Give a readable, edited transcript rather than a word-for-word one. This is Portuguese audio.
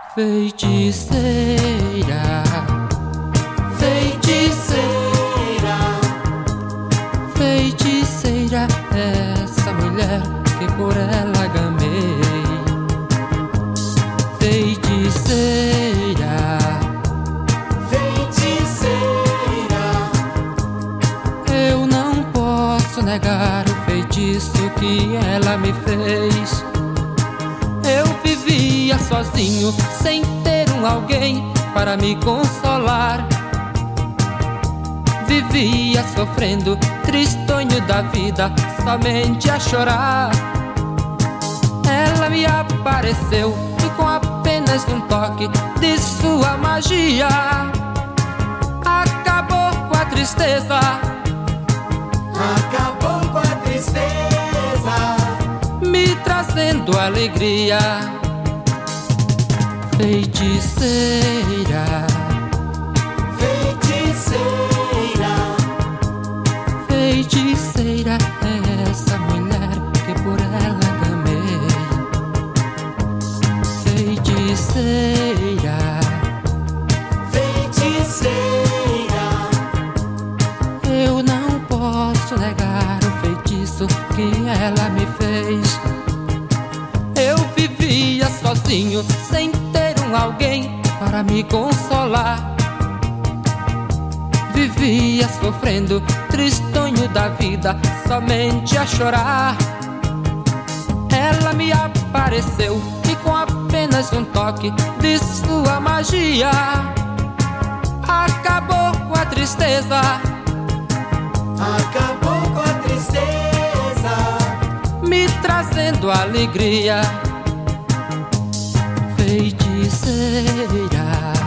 Feiticeira, feiticeira, feiticeira, essa mulher que por ela gamei. Feiticeira, feiticeira, eu não posso negar o feitiço que ela me fez. Eu vivia sozinho, sem ter alguém para me consolar. Vivia sofrendo, tristonho da vida, somente a chorar. Ela me apareceu e com apenas um toque de sua magia acabou com a tristeza. Acabou com a tristeza, me trazendo alegria. Feiticeira, feiticeira, feiticeira, é essa mulher que por ela gamei. Feiticeira, feiticeira, eu não posso negar o feitiço que ela me fez. Eu vivia sozinho, sem ter alguém para me consolar. Vivia sofrendo, tristonho da vida, somente a chorar. Ela me apareceu e com apenas um toque de sua magia acabou com a tristeza. acabou com a tristeza, Me trazendo alegria. Feiticeira,